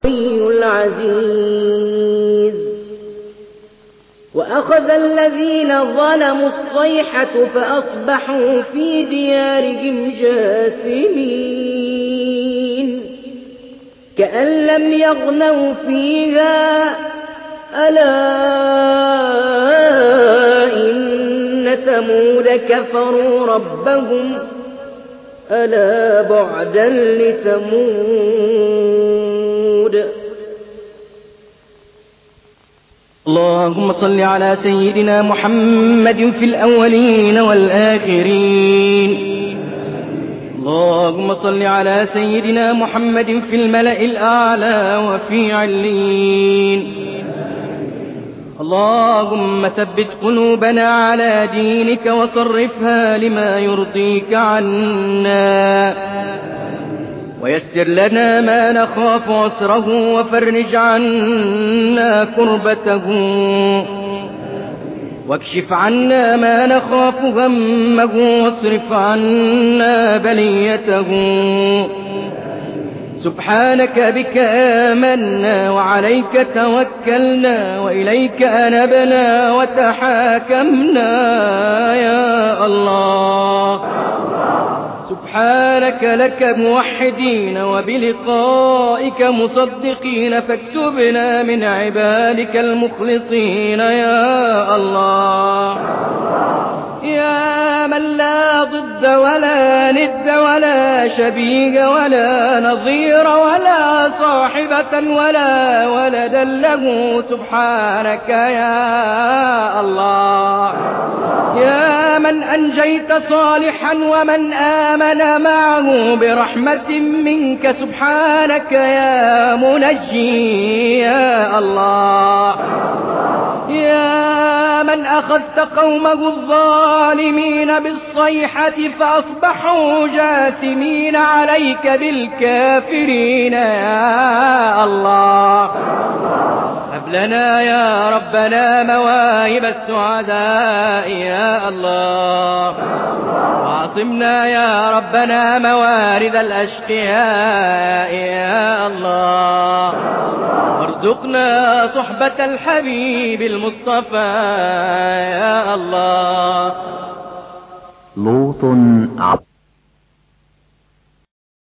العزيز. وأخذ الذين ظلموا الصيحة فأصبحوا في ديارهم جاثمين كأن لم يغنوا فيها ألا إن ثمود كفروا ربهم ألا بعدا لثمود. اللهم صل على سيدنا محمد في الأولين والآخرين. اللهم صل على سيدنا محمد في الملأ الأعلى وفي علين. اللهم ثبت قلوبنا على دينك وصرفها لما يرضيك عنا، ويسر لنا ما نخاف عسره وفرج عنا كربته، واكشف عنا ما نخاف غمه واصرف عنا بليته. سبحانك بك آمنا وعليك توكلنا وإليك أنبنا وتحاكمنا يا الله. سبحانك لك موحدين وبلقائك مصدقين، فاكتبنا من عبادك المخلصين يا الله. يا من لا ضد ولا ند ولا شبيه ولا نظير ولا صاحبة ولا ولدا له، سبحانك يا الله. يا من أنجيت صالحا ومن آمن معه برحمة منك، سبحانك يا منجي يا الله. يا من أخذت قومه الظالمين بالصيحة فأصبحوا جاثمين عليك بالكافرين يا الله. هب لنا يا ربنا مواهب السعداء يا الله، وعصمنا يا ربنا موارد الأشقياء يا الله، وارزقنا صحبة الحبيب المصطفى يا الله. لوط